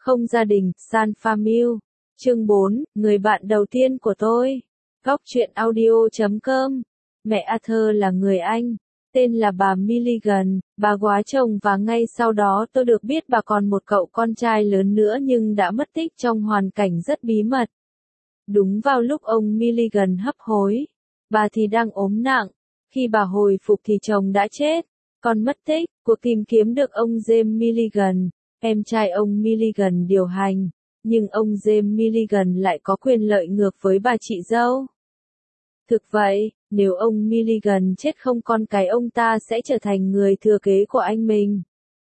Không gia đình, San Famille. Chương 4, người bạn đầu tiên của tôi. Góc truyện audio.com. Mẹ Arthur là người Anh, tên là bà Milligan, bà góa chồng và ngay sau đó tôi được biết bà còn một cậu con trai lớn nữa nhưng đã mất tích trong hoàn cảnh rất bí mật. Đúng vào lúc ông Milligan hấp hối, bà thì đang ốm nặng. Khi bà hồi phục thì chồng đã chết, con mất tích. Cuộc tìm kiếm được ông James Milligan, em trai ông Milligan điều hành, nhưng ông James Milligan lại có quyền lợi ngược với bà chị dâu. Thực vậy, nếu ông Milligan chết không con cái ông ta sẽ trở thành người thừa kế của anh mình.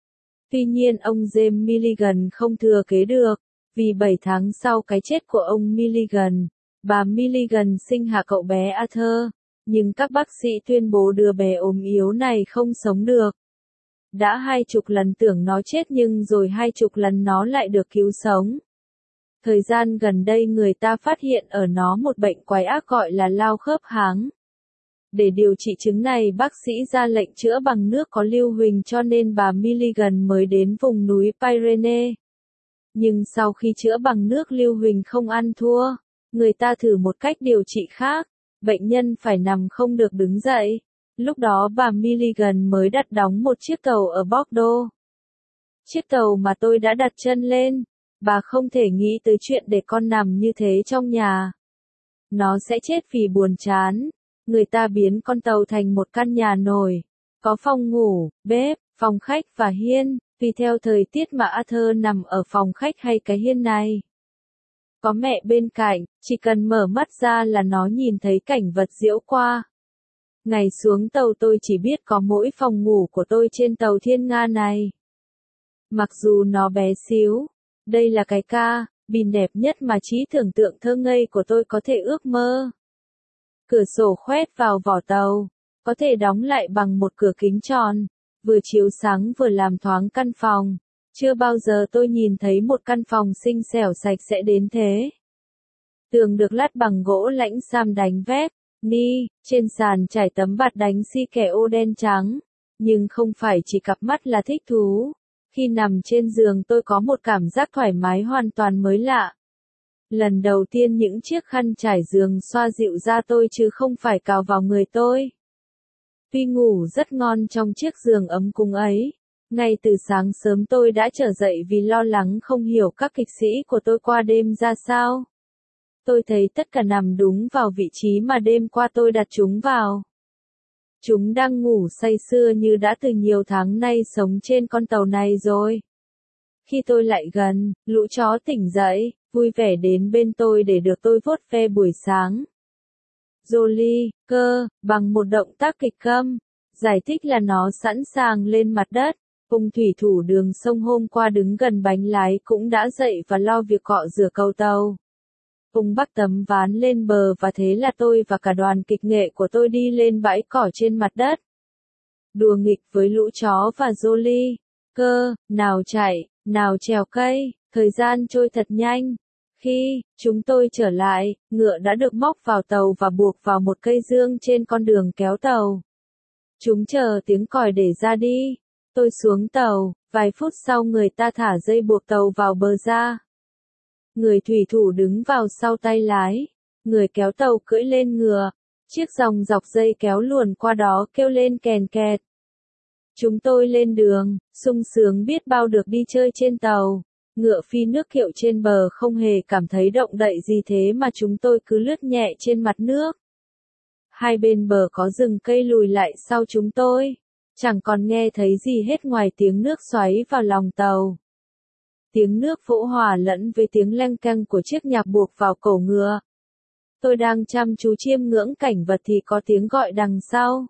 Tuy nhiên ông James Milligan không thừa kế được, vì 7 tháng sau cái chết của ông Milligan, bà Milligan sinh hạ cậu bé Arthur, nhưng các bác sĩ tuyên bố đứa bé ốm yếu này không sống được. Đã 20 lần tưởng nó chết nhưng rồi 20 lần nó lại được cứu sống. Thời gian gần đây người ta phát hiện ở nó một bệnh quái ác gọi là lao khớp háng. Để điều trị chứng này bác sĩ ra lệnh chữa bằng nước có lưu huỳnh cho nên bà Milligan mới đến vùng núi Pyrenees. Nhưng sau khi chữa bằng nước lưu huỳnh không ăn thua, người ta thử một cách điều trị khác, bệnh nhân phải nằm không được đứng dậy. Lúc đó bà Milligan mới đặt đóng một chiếc tàu ở Bordeaux. Chiếc tàu mà tôi đã đặt chân lên, bà không thể nghĩ tới chuyện để con nằm như thế trong nhà. Nó sẽ chết vì buồn chán. Người ta biến con tàu thành một căn nhà nổi, có phòng ngủ, bếp, phòng khách và hiên, tùy theo thời tiết mà Arthur nằm ở phòng khách hay cái hiên này. Có mẹ bên cạnh, chỉ cần mở mắt ra là nó nhìn thấy cảnh vật diễu qua. Ngày xuống tàu tôi chỉ biết có mỗi phòng ngủ của tôi trên tàu Thiên Nga này. Mặc dù nó bé xíu, đây là cái cabin đẹp nhất mà trí tưởng tượng thơ ngây của tôi có thể ước mơ. Cửa sổ khoét vào vỏ tàu, có thể đóng lại bằng một cửa kính tròn, vừa chiếu sáng vừa làm thoáng căn phòng. Chưa bao giờ tôi nhìn thấy một căn phòng xinh xẻo sạch sẽ đến thế. Tường được lát bằng gỗ lãnh sam đánh vép, trên sàn trải tấm bạt đánh xi kẻ ô đen trắng. Nhưng không phải chỉ cặp mắt là thích thú. Khi nằm trên giường tôi có một cảm giác thoải mái hoàn toàn mới lạ. Lần đầu tiên những chiếc khăn trải giường xoa dịu da tôi chứ không phải cào vào người tôi. Tuy ngủ rất ngon trong chiếc giường ấm cúng ấy, ngay từ sáng sớm tôi đã trở dậy vì lo lắng không hiểu các kịch sĩ của tôi qua đêm ra sao. Tôi thấy tất cả nằm đúng vào vị trí mà đêm qua tôi đặt chúng vào. Chúng đang ngủ say sưa như đã từ nhiều tháng nay sống trên con tàu này rồi. Khi tôi lại gần, lũ chó tỉnh dậy, vui vẻ đến bên tôi để được tôi vuốt ve buổi sáng. Jolie, bằng một động tác kịch câm, giải thích là nó sẵn sàng lên mặt đất. Ông thủy thủ đường sông hôm qua đứng gần bánh lái cũng đã dậy và lo việc cọ rửa cầu tàu. Ông bắc tấm ván lên bờ và thế là tôi và cả đoàn kịch nghệ của tôi đi lên bãi cỏ trên mặt đất. Đùa nghịch với lũ chó và Jolie, nào chạy, nào trèo cây, thời gian trôi thật nhanh. Khi chúng tôi trở lại, ngựa đã được móc vào tàu và buộc vào một cây dương trên con đường kéo tàu. Chúng chờ tiếng còi để ra đi. Tôi xuống tàu, vài phút sau người ta thả dây buộc tàu vào bờ ra. Người thủy thủ đứng vào sau tay lái, người kéo tàu cưỡi lên ngựa, chiếc dòng dọc dây kéo luồn qua đó kêu lên kèn kẹt. Chúng tôi lên đường, sung sướng biết bao được đi chơi trên tàu. Ngựa phi nước kiệu trên bờ không hề cảm thấy động đậy gì thế mà chúng tôi cứ lướt nhẹ trên mặt nước. Hai bên bờ có rừng cây lùi lại sau chúng tôi, chẳng còn nghe thấy gì hết ngoài tiếng nước xoáy vào lòng tàu. Tiếng nước vỗ hòa lẫn với tiếng leng keng của chiếc nhạc buộc vào cổ ngựa. Tôi đang chăm chú chiêm ngưỡng cảnh vật thì có tiếng gọi đằng sau.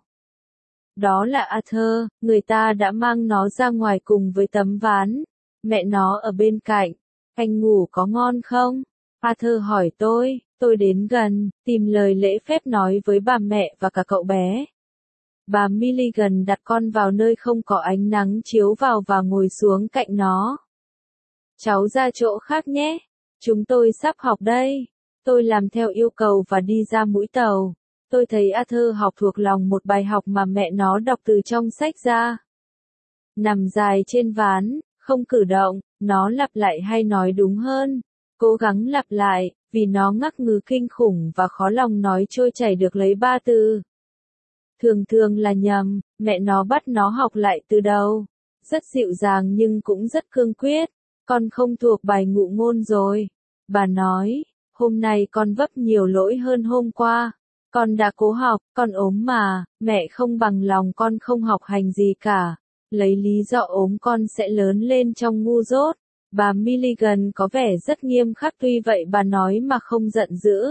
Đó là Arthur, người ta đã mang nó ra ngoài cùng với tấm ván. Mẹ nó ở bên cạnh. Anh ngủ có ngon không? Arthur hỏi tôi đến gần, tìm lời lễ phép nói với bà mẹ và cả cậu bé. Bà Milligan đặt con vào nơi không có ánh nắng chiếu vào và ngồi xuống cạnh nó. Cháu ra chỗ khác nhé. Chúng tôi sắp học đây. Tôi làm theo yêu cầu và đi ra mũi tàu. Tôi thấy Arthur học thuộc lòng một bài học mà mẹ nó đọc từ trong sách ra. Nằm dài trên ván, không cử động, nó lặp lại hay nói đúng hơn, cố gắng lặp lại, vì nó ngắc ngứ kinh khủng và khó lòng nói trôi chảy được lấy 3 từ. Thường thường là nhầm, mẹ nó bắt nó học lại từ đầu. Rất dịu dàng nhưng cũng rất cương quyết. Con không thuộc bài ngụ ngôn rồi. Bà nói, hôm nay con vấp nhiều lỗi hơn hôm qua. Con đã cố học, con ốm mà, mẹ không bằng lòng con không học hành gì cả. Lấy lý do ốm con sẽ lớn lên trong ngu dốt. Bà Milligan có vẻ rất nghiêm khắc, tuy vậy bà nói mà không giận dữ.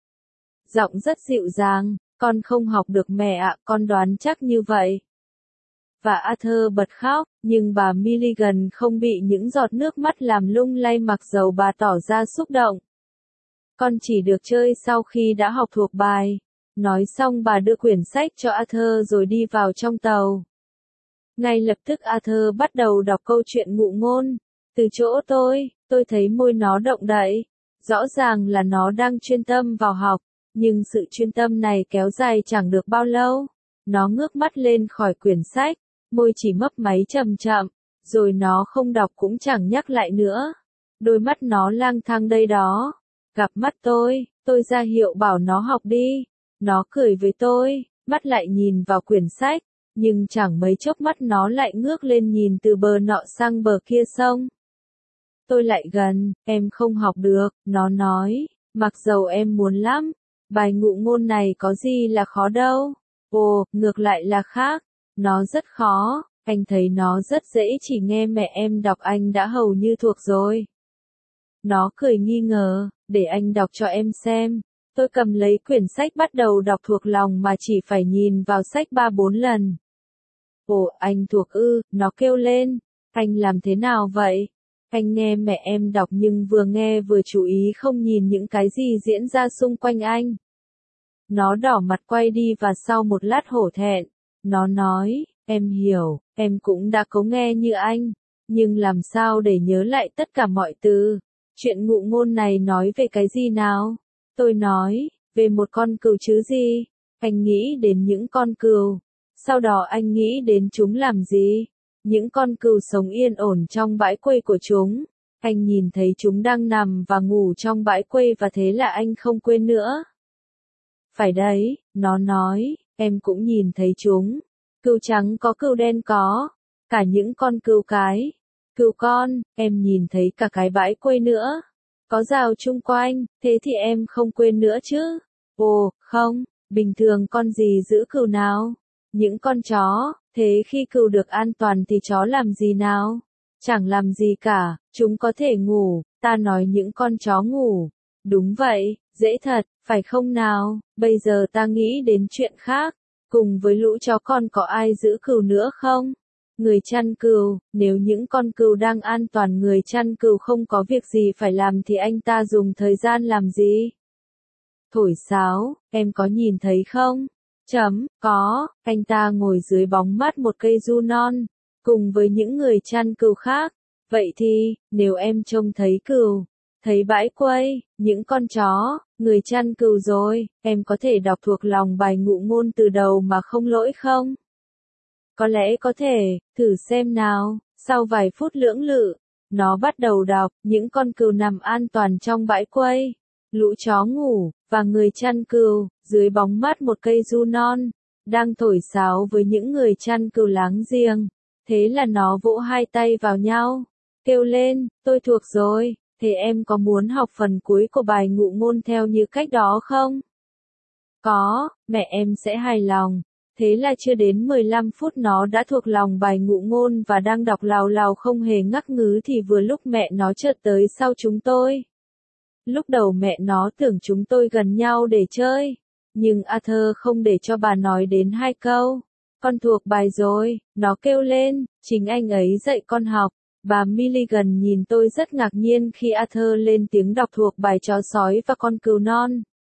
Giọng rất dịu dàng, con không học được mẹ ạ, con đoán chắc như vậy. Và Arthur bật khóc, nhưng bà Milligan không bị những giọt nước mắt làm lung lay mặc dầu bà tỏ ra xúc động. Con chỉ được chơi sau khi đã học thuộc bài. Nói xong bà đưa quyển sách cho Arthur rồi đi vào trong tàu. Ngay lập tức Arthur bắt đầu đọc câu chuyện ngụ ngôn. Từ chỗ tôi thấy môi nó động đậy. Rõ ràng là nó đang chuyên tâm vào học, nhưng sự chuyên tâm này kéo dài chẳng được bao lâu. Nó ngước mắt lên khỏi quyển sách, môi chỉ mấp máy chậm chậm, rồi nó không đọc cũng chẳng nhắc lại nữa. Đôi mắt nó lang thang đây đó. Gặp mắt tôi ra hiệu bảo nó học đi. Nó cười với tôi, mắt lại nhìn vào quyển sách, nhưng chẳng mấy chốc mắt nó lại ngước lên nhìn từ bờ nọ sang bờ kia sông. Tôi lại gần, em không học được, nó nói, mặc dầu em muốn lắm. Bài ngụ ngôn này có gì là khó đâu. Ồ, ngược lại là khác. Nó rất khó, anh thấy nó rất dễ, chỉ nghe mẹ em đọc anh đã hầu như thuộc rồi. Nó cười nghi ngờ, để anh đọc cho em xem. Tôi cầm lấy quyển sách bắt đầu đọc thuộc lòng mà chỉ phải nhìn vào sách 3-4 lần. Ồ, anh thuộc ư, nó kêu lên. Anh làm thế nào vậy? Anh nghe mẹ em đọc nhưng vừa nghe vừa chú ý không nhìn những cái gì diễn ra xung quanh anh. Nó đỏ mặt quay đi và sau một lát hổ thẹn, nó nói, em hiểu, em cũng đã cố nghe như anh, nhưng làm sao để nhớ lại tất cả mọi từ. Chuyện ngụ ngôn này nói về cái gì nào? Tôi nói, về một con cừu chứ gì? Anh nghĩ đến những con cừu. Sau đó anh nghĩ đến chúng làm gì? Những con cừu sống yên ổn trong bãi quây của chúng. Anh nhìn thấy chúng đang nằm và ngủ trong bãi quây và thế là anh không quên nữa. Phải đấy, nó nói, em cũng nhìn thấy chúng. Cừu trắng có, cừu đen có, cả những con cừu cái. Cừu con, em nhìn thấy cả cái bãi quây nữa. Có rào chung quanh, thế thì em không quên nữa chứ. Ồ, không, bình thường con gì giữ cừu nào? Những con chó, thế khi cừu được an toàn thì chó làm gì nào? Chẳng làm gì cả, chúng có thể ngủ, ta nói những con chó ngủ. Đúng vậy, dễ thật, phải không nào? Bây giờ ta nghĩ đến chuyện khác. Cùng với lũ chó con có ai giữ cừu nữa không? Người chăn cừu, nếu những con cừu đang an toàn, người chăn cừu không có việc gì phải làm thì anh ta dùng thời gian làm gì? Thổi sáo, em có nhìn thấy không? Có, anh ta ngồi dưới bóng mát một cây du non, cùng với những người chăn cừu khác. Vậy thì, nếu em trông thấy cừu, thấy bãi quây, những con chó, người chăn cừu rồi, em có thể đọc thuộc lòng bài ngụ ngôn từ đầu mà không lỗi không? Có lẽ có thể, thử xem nào. Sau vài phút lưỡng lự, nó bắt đầu đọc, những con cừu nằm an toàn trong bãi quây. Lũ chó ngủ, và người chăn cừu, dưới bóng mát một cây du non, đang thổi sáo với những người chăn cừu láng giềng. Thế là nó vỗ hai tay vào nhau, kêu lên, tôi thuộc rồi, thế em có muốn học phần cuối của bài ngụ ngôn theo như cách đó không? Có, mẹ em sẽ hài lòng. Thế là chưa đến 15 phút nó đã thuộc lòng bài ngụ ngôn và đang đọc lào lào không hề ngắc ngứ thì vừa lúc mẹ nó chợt tới sau chúng tôi. Lúc đầu mẹ nó tưởng chúng tôi gần nhau để chơi, nhưng Arthur không để cho bà nói đến 2 câu. Con thuộc bài rồi, nó kêu lên, chính anh ấy dạy con học. Bà Milligan nhìn tôi rất ngạc nhiên khi Arthur lên tiếng đọc thuộc bài chó sói và con cừu non.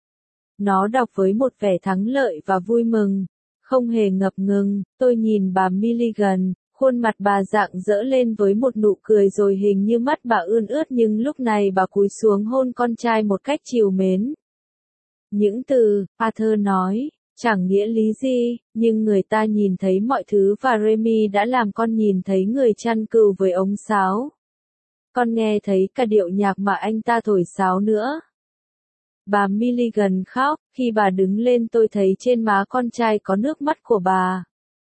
Nó đọc với một vẻ thắng lợi và vui mừng, không hề ngập ngừng. Tôi nhìn bà Milligan, khuôn mặt bà rạng rỡ lên với một nụ cười rồi hình như mắt bà ươn ướt, nhưng lúc này bà cúi xuống hôn con trai một cách trìu mến. Những từ, Arthur nói, Chẳng nghĩa lý gì, nhưng người ta nhìn thấy mọi thứ và Remy đã làm con nhìn thấy người chăn cừu với ống sáo. Con nghe thấy cả điệu nhạc mà anh ta thổi sáo nữa. Bà Milligan khóc, khi bà đứng lên tôi thấy trên má con trai có nước mắt của bà.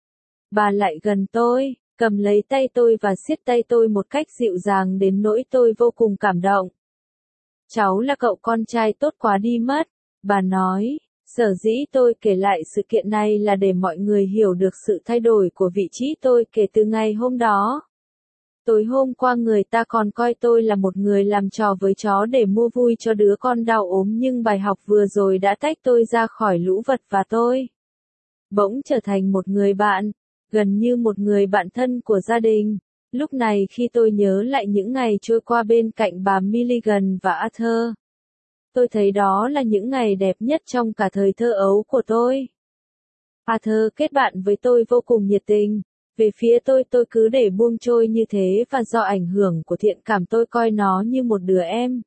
Bà lại gần tôi, cầm lấy tay tôi và siết tay tôi một cách dịu dàng đến nỗi tôi vô cùng cảm động. Cháu là cậu con trai tốt quá đi mất, bà nói. Sở dĩ tôi kể lại sự kiện này là để mọi người hiểu được sự thay đổi của vị trí tôi kể từ ngày hôm đó. Tối hôm qua người ta còn coi tôi là một người làm trò với chó để mua vui cho đứa con đau ốm, nhưng bài học vừa rồi đã tách tôi ra khỏi lũ vật và tôi bỗng trở thành một người bạn, gần như một người bạn thân của gia đình. Lúc này khi tôi nhớ lại những ngày trôi qua bên cạnh bà Milligan và Arthur, tôi thấy đó là những ngày đẹp nhất trong cả thời thơ ấu của tôi. Arthur kết bạn với tôi vô cùng nhiệt tình. Về phía tôi cứ để buông trôi như thế và do ảnh hưởng của thiện cảm tôi coi nó như một đứa em.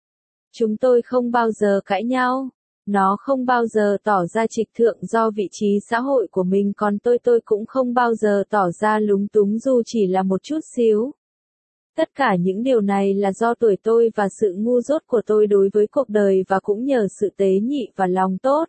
Chúng tôi không bao giờ cãi nhau. Nó không bao giờ tỏ ra trịch thượng do vị trí xã hội của mình, còn tôi cũng không bao giờ tỏ ra lúng túng dù chỉ là một chút xíu. Tất cả những điều này là do tuổi tôi và sự ngu dốt của tôi đối với cuộc đời, và cũng nhờ sự tế nhị và lòng tốt.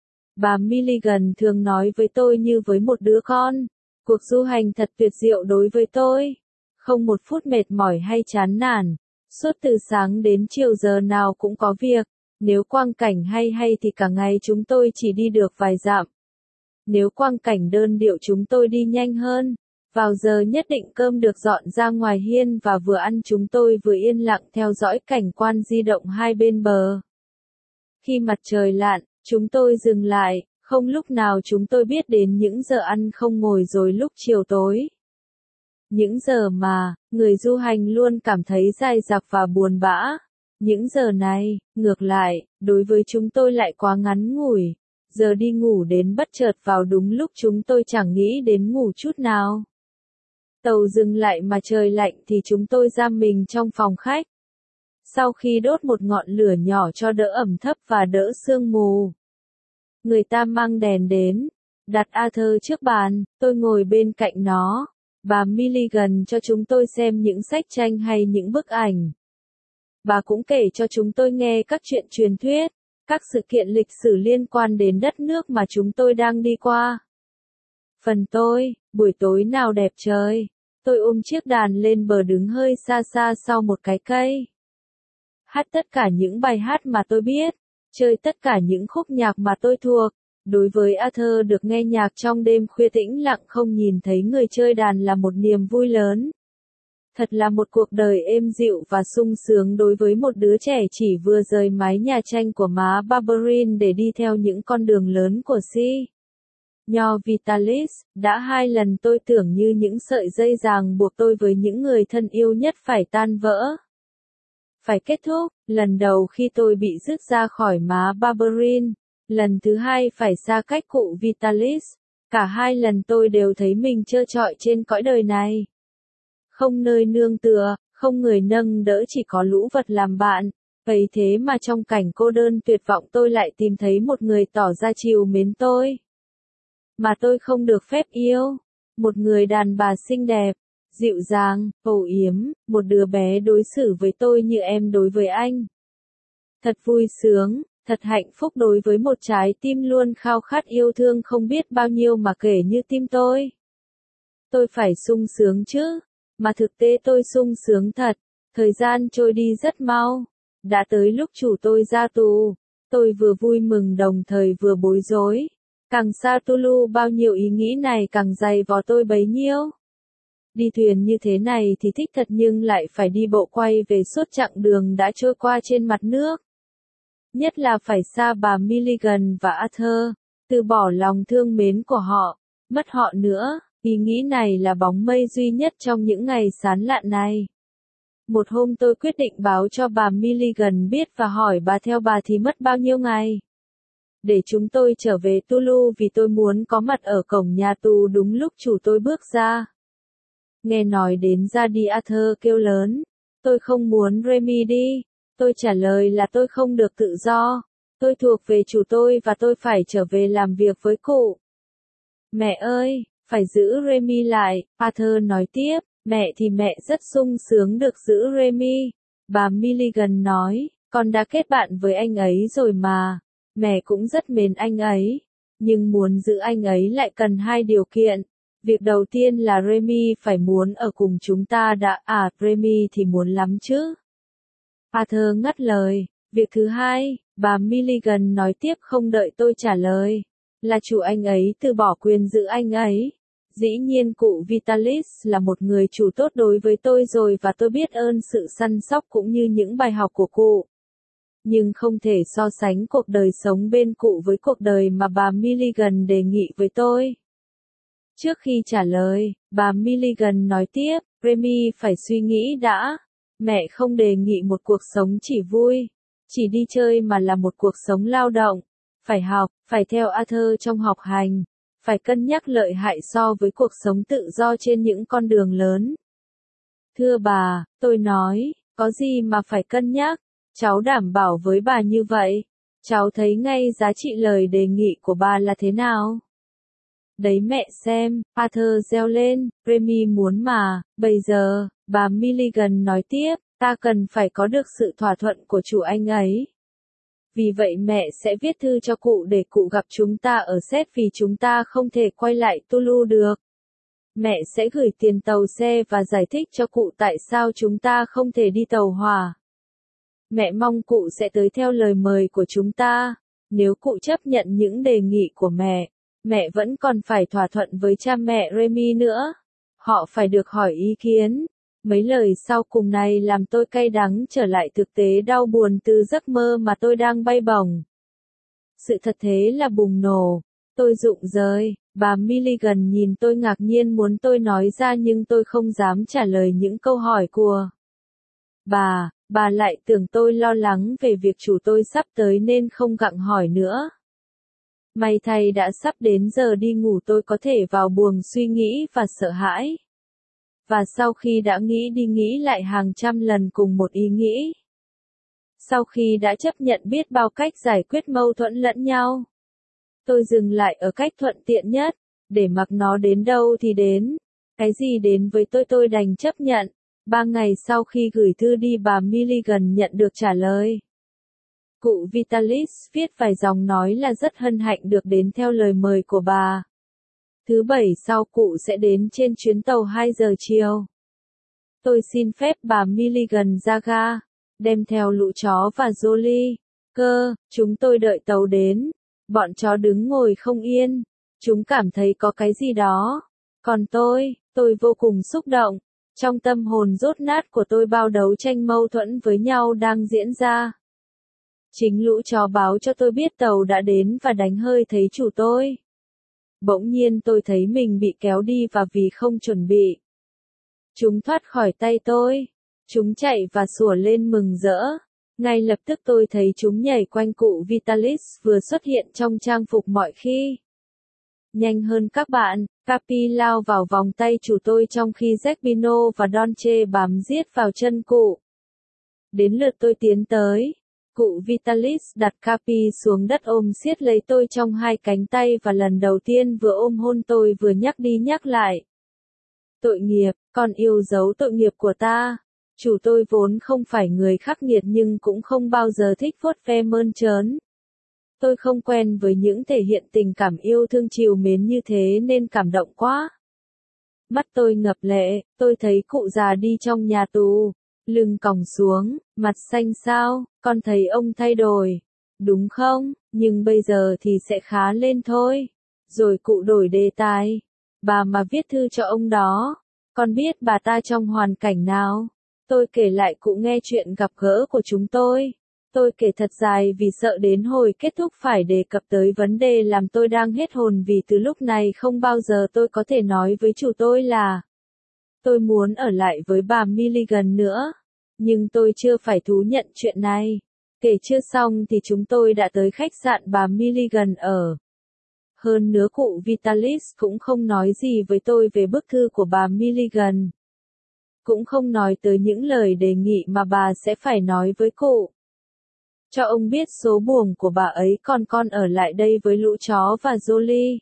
Bà Milligan thường nói với tôi như với một đứa con. Cuộc du hành thật tuyệt diệu đối với tôi. Không một phút mệt mỏi hay chán nản. Suốt từ sáng đến chiều giờ nào cũng có việc. Nếu quang cảnh hay thì cả ngày chúng tôi chỉ đi được vài dặm. Nếu quang cảnh đơn điệu chúng tôi đi nhanh hơn. Vào giờ nhất định cơm được dọn ra ngoài hiên và vừa ăn chúng tôi vừa yên lặng theo dõi cảnh quan di động hai bên bờ. Khi mặt trời lặn, chúng tôi dừng lại. Không lúc nào chúng tôi biết đến những giờ ăn không ngồi rồi lúc chiều tối. Những giờ mà, người du hành luôn cảm thấy dai dặc và buồn bã. Những giờ này, ngược lại, đối với chúng tôi lại quá ngắn ngủi. Giờ đi ngủ đến bất chợt vào đúng lúc chúng tôi chẳng nghĩ đến ngủ chút nào. Tàu dừng lại mà trời lạnh thì chúng tôi giam mình trong phòng khách. Sau khi đốt một ngọn lửa nhỏ cho đỡ ẩm thấp và đỡ sương mù, người ta mang đèn đến, đặt Arthur trước bàn, tôi ngồi bên cạnh nó. Bà Milligan cho chúng tôi xem những sách tranh hay những bức ảnh. Bà cũng kể cho chúng tôi nghe các chuyện truyền thuyết, các sự kiện lịch sử liên quan đến đất nước mà chúng tôi đang đi qua. Phần tôi, buổi tối nào đẹp trời. Tôi ôm chiếc đàn lên bờ đứng hơi xa xa sau một cái cây. Hát tất cả những bài hát mà tôi biết. Chơi tất cả những khúc nhạc mà tôi thuộc. Đối với Arthur, được nghe nhạc trong đêm khuya tĩnh lặng không nhìn thấy người chơi đàn là một niềm vui lớn. Thật là một cuộc đời êm dịu và sung sướng đối với một đứa trẻ chỉ vừa rời mái nhà tranh của má Barberin để đi theo những con đường lớn của Si. Nho Vitalis, đã 2 lần tôi tưởng như những sợi dây ràng buộc tôi với những người thân yêu nhất phải tan vỡ. Phải kết thúc, lần đầu khi tôi bị rước ra khỏi má Barberin, lần thứ hai phải xa cách cụ Vitalis, cả 2 lần tôi đều thấy mình trơ trọi trên cõi đời này. Không nơi nương tựa, không người nâng đỡ, chỉ có lũ vật làm bạn. Vậy thế mà trong cảnh cô đơn tuyệt vọng tôi lại tìm thấy một người tỏ ra trìu mến tôi. Mà tôi không được phép yêu. Một người đàn bà xinh đẹp, dịu dàng, âu yếm, một đứa bé đối xử với tôi như em đối với anh. Thật vui sướng, thật hạnh phúc đối với một trái tim luôn khao khát yêu thương không biết bao nhiêu mà kể như tim tôi. Tôi phải sung sướng chứ, mà thực tế tôi sung sướng thật. Thời gian trôi đi rất mau. Đã tới lúc chủ tôi ra tù. Tôi vừa vui mừng đồng thời vừa bối rối. Càng xa Tulu bao nhiêu ý nghĩ này càng dày vò tôi bấy nhiêu. Đi thuyền như thế này thì thích thật, nhưng lại phải đi bộ quay về suốt chặng đường đã trôi qua trên mặt nước. Nhất là phải xa bà Milligan và Arthur, từ bỏ lòng thương mến của họ, mất họ nữa. Ý nghĩ này là bóng mây duy nhất trong những ngày sán lạn này. Một hôm tôi quyết định báo cho bà Milligan biết và hỏi bà theo bà thì mất bao nhiêu ngày để chúng tôi trở về Tulu, vì tôi muốn có mặt ở cổng nhà tù đúng lúc chủ tôi bước ra. Nghe nói đến ra đi, Arthur kêu lớn. Tôi không muốn Remy đi. Tôi trả lời là tôi không được tự do. Tôi thuộc về chủ tôi và tôi phải trở về làm việc với cụ. Mẹ ơi, phải giữ Remy lại, Arthur nói tiếp, mẹ thì mẹ rất sung sướng được giữ Remy. Bà Milligan nói, con đã kết bạn với anh ấy rồi mà, mẹ cũng rất mến anh ấy, nhưng muốn giữ anh ấy lại cần hai điều kiện. Việc đầu tiên là Remy phải muốn ở cùng chúng ta đã, Remy thì muốn lắm chứ. Arthur ngắt lời, việc thứ hai, bà Milligan nói tiếp không đợi tôi trả lời, là chủ anh ấy từ bỏ quyền giữ anh ấy. Dĩ nhiên cụ Vitalis là một người chủ tốt đối với tôi rồi và tôi biết ơn sự săn sóc cũng như những bài học của cụ. Nhưng không thể so sánh cuộc đời sống bên cụ với cuộc đời mà bà Milligan đề nghị với tôi. Trước khi trả lời, bà Milligan nói tiếp, Remy phải suy nghĩ đã. Mẹ không đề nghị một cuộc sống chỉ vui, chỉ đi chơi mà là một cuộc sống lao động. Phải học, phải theo Arthur trong học hành, phải cân nhắc lợi hại so với cuộc sống tự do trên những con đường lớn. Thưa bà, tôi nói, có gì mà phải cân nhắc, cháu đảm bảo với bà như vậy. Cháu thấy ngay giá trị lời đề nghị của bà là thế nào. Đấy mẹ xem, Arthur reo lên, Remy muốn mà, bây giờ, bà Milligan nói tiếp, ta cần phải có được sự thỏa thuận của chủ anh ấy. Vì vậy mẹ sẽ viết thư cho cụ để cụ gặp chúng ta ở Séc vì chúng ta không thể quay lại Toulouse được. Mẹ sẽ gửi tiền tàu xe và giải thích cho cụ tại sao chúng ta không thể đi tàu hỏa. Mẹ mong cụ sẽ tới theo lời mời của chúng ta. Nếu cụ chấp nhận những đề nghị của mẹ vẫn còn phải thỏa thuận với cha mẹ Remy nữa. Họ phải được hỏi ý kiến. Mấy lời sau cùng này làm tôi cay đắng trở lại thực tế đau buồn từ giấc mơ mà tôi đang bay bổng. Sự thật thế là bùng nổ. Tôi rụng rời, bà Milligan nhìn tôi ngạc nhiên muốn tôi nói ra nhưng tôi không dám trả lời những câu hỏi của bà lại tưởng tôi lo lắng về việc chủ tôi sắp tới nên không gặng hỏi nữa. May thay đã sắp đến giờ đi ngủ tôi có thể vào buồng suy nghĩ và sợ hãi. Và sau khi đã nghĩ đi nghĩ lại hàng trăm lần cùng một ý nghĩ. Sau khi đã chấp nhận biết bao cách giải quyết mâu thuẫn lẫn nhau. Tôi dừng lại ở cách thuận tiện nhất, để mặc nó đến đâu thì đến. Cái gì đến với tôi đành chấp nhận. 3 ngày sau khi gửi thư đi bà Milligan nhận được trả lời. Cụ Vitalis viết vài dòng nói là rất hân hạnh được đến theo lời mời của bà. Thứ Bảy sau cụ sẽ đến trên chuyến tàu 2 giờ chiều. Tôi xin phép bà Milligan ra ga, đem theo lũ chó và Jolie. Chúng tôi đợi tàu đến. Bọn chó đứng ngồi không yên. Chúng cảm thấy có cái gì đó. Còn tôi vô cùng xúc động. Trong tâm hồn dốt nát của tôi bao đấu tranh mâu thuẫn với nhau đang diễn ra. Chính lũ chó báo cho tôi biết tàu đã đến và đánh hơi thấy chủ tôi. Bỗng nhiên tôi thấy mình bị kéo đi và vì không chuẩn bị. Chúng thoát khỏi tay tôi. Chúng chạy và sủa lên mừng rỡ. Ngay lập tức tôi thấy chúng nhảy quanh cụ Vitalis vừa xuất hiện trong trang phục mọi khi. Nhanh hơn các bạn, Capi lao vào vòng tay chủ tôi trong khi Zerbino và Dolce bám giết vào chân cụ. Đến lượt tôi tiến tới. Cụ Vitalis đặt Capi xuống đất ôm siết lấy tôi trong hai cánh tay và lần đầu tiên vừa ôm hôn tôi vừa nhắc đi nhắc lại. Tội nghiệp, con yêu dấu tội nghiệp của ta. Chủ tôi vốn không phải người khắc nghiệt nhưng cũng không bao giờ thích vuốt ve mơn trớn. Tôi không quen với những thể hiện tình cảm yêu thương trìu mến như thế nên cảm động quá. Mắt tôi ngập lệ, tôi thấy cụ già đi trong nhà tù, lưng còng xuống, mặt xanh xao, con thấy ông thay đổi, đúng không, nhưng bây giờ thì sẽ khá lên thôi. Rồi cụ đổi đề tài, bà mà viết thư cho ông đó, con biết bà ta trong hoàn cảnh nào? Tôi kể lại cụ nghe chuyện gặp gỡ của chúng tôi. Tôi kể thật dài vì sợ đến hồi kết thúc phải đề cập tới vấn đề làm tôi đang hết hồn vì từ lúc này không bao giờ tôi có thể nói với chủ tôi là tôi muốn ở lại với bà Milligan nữa. Nhưng tôi chưa phải thú nhận chuyện này. Kể chưa xong thì chúng tôi đã tới khách sạn bà Milligan ở. Hơn nữa cụ Vitalis cũng không nói gì với tôi về bức thư của bà Milligan. Cũng không nói tới những lời đề nghị mà bà sẽ phải nói với cụ. Cho ông biết số buồng của bà ấy, còn con ở lại đây với lũ chó và Jolie.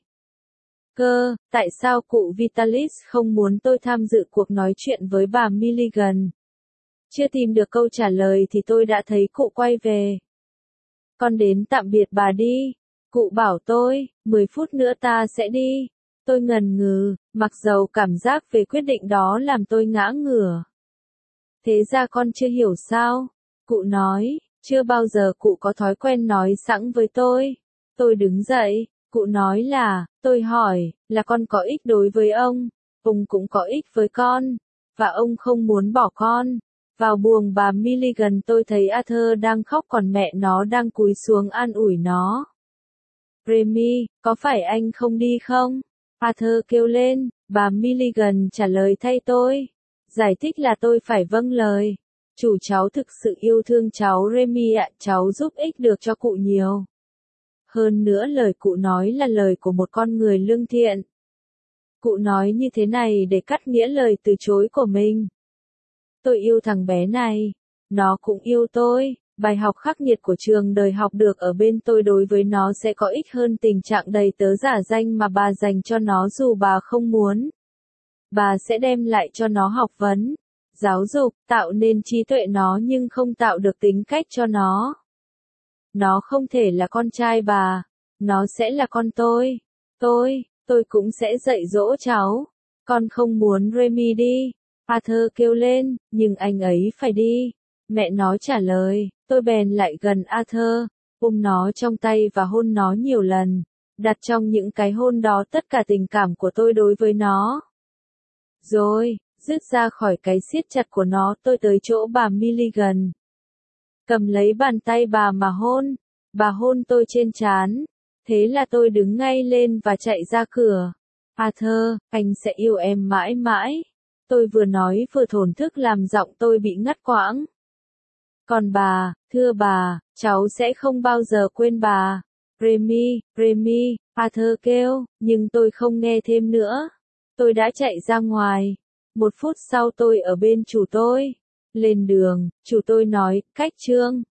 Tại sao cụ Vitalis không muốn tôi tham dự cuộc nói chuyện với bà Milligan? Chưa tìm được câu trả lời thì tôi đã thấy cụ quay về. Con đến tạm biệt bà đi. Cụ bảo tôi, 10 phút nữa ta sẽ đi. Tôi ngần ngừ, mặc dầu cảm giác về quyết định đó làm tôi ngã ngửa. Thế ra con chưa hiểu sao? Cụ nói, chưa bao giờ cụ có thói quen nói sẵn với tôi. Tôi đứng dậy, cụ nói là, tôi hỏi, là con có ích đối với ông cũng có ích với con, và ông không muốn bỏ con. Vào buồng bà Milligan tôi thấy Arthur đang khóc còn mẹ nó đang cúi xuống an ủi nó. Remy, có phải anh không đi không? Arthur kêu lên, bà Milligan trả lời thay tôi. Giải thích là tôi phải vâng lời. Chủ cháu thực sự yêu thương cháu Remy ạ, cháu giúp ích được cho cụ nhiều. Hơn nữa lời cụ nói là lời của một con người lương thiện. Cụ nói như thế này để cắt nghĩa lời từ chối của mình. Tôi yêu thằng bé này. Nó cũng yêu tôi. Bài học khắc nghiệt của trường đời học được ở bên tôi đối với nó sẽ có ích hơn tình trạng đầy tớ giả danh mà bà dành cho nó dù bà không muốn. Bà sẽ đem lại cho nó học vấn, giáo dục, tạo nên trí tuệ nó nhưng không tạo được tính cách cho nó. Nó không thể là con trai bà, nó sẽ là con tôi. Tôi cũng sẽ dạy dỗ cháu. Con không muốn Remy đi. Arthur kêu lên, nhưng anh ấy phải đi. Mẹ nó trả lời, tôi bèn lại gần Arthur, ôm nó trong tay và hôn nó nhiều lần. Đặt trong những cái hôn đó tất cả tình cảm của tôi đối với nó. Rồi, dứt ra khỏi cái siết chặt của nó, tôi tới chỗ bà Milligan. Cầm lấy bàn tay bà mà hôn. Bà hôn tôi trên trán. Thế là tôi đứng ngay lên và chạy ra cửa. Arthur, anh sẽ yêu em mãi mãi. Tôi vừa nói vừa thổn thức làm giọng tôi bị ngắt quãng. Còn bà, thưa bà, cháu sẽ không bao giờ quên bà. Remy, Arthur kêu, nhưng tôi không nghe thêm nữa. Tôi đã chạy ra ngoài. 1 phút sau tôi ở bên chủ tôi. Lên đường, chủ tôi nói, cách Trương.